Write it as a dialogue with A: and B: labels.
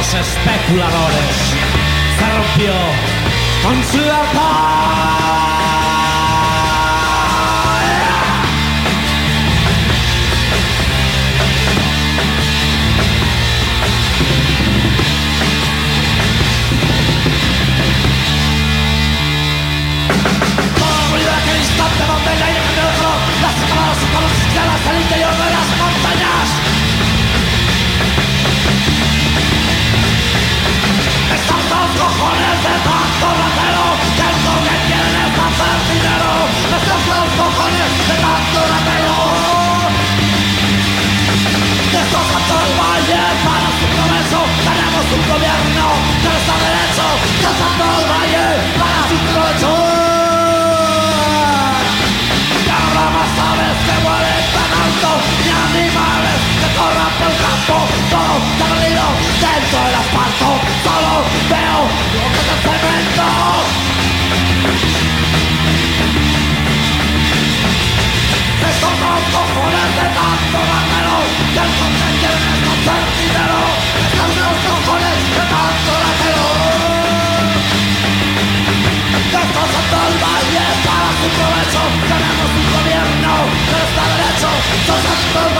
A: los especuladores. Se rompió con su libertad.
B: Donde el aire negro, las cámaras y comerciales al interior de las montañas. Están los cojones de tanto ratero, que lo que quieren es hacer dinero. Están los cojones de tanto ratero. Destrozando el valle para su progreso. Tenemos un gobierno que no está derecho. Destrozando el valle para su progreso. Más aves que vuelen tan alto, ni animales que corran por el campo. Todo está perdido dentro del asfalto. Solo veo lo que es el cemento. Estos son cojones de tanto ratero, que el que quieren es hacer dinero. Estos son los cojones de tanto ratero. Destrozando el valle para su provecho. Tenemos un gobierno que no está derecho. Destrozando el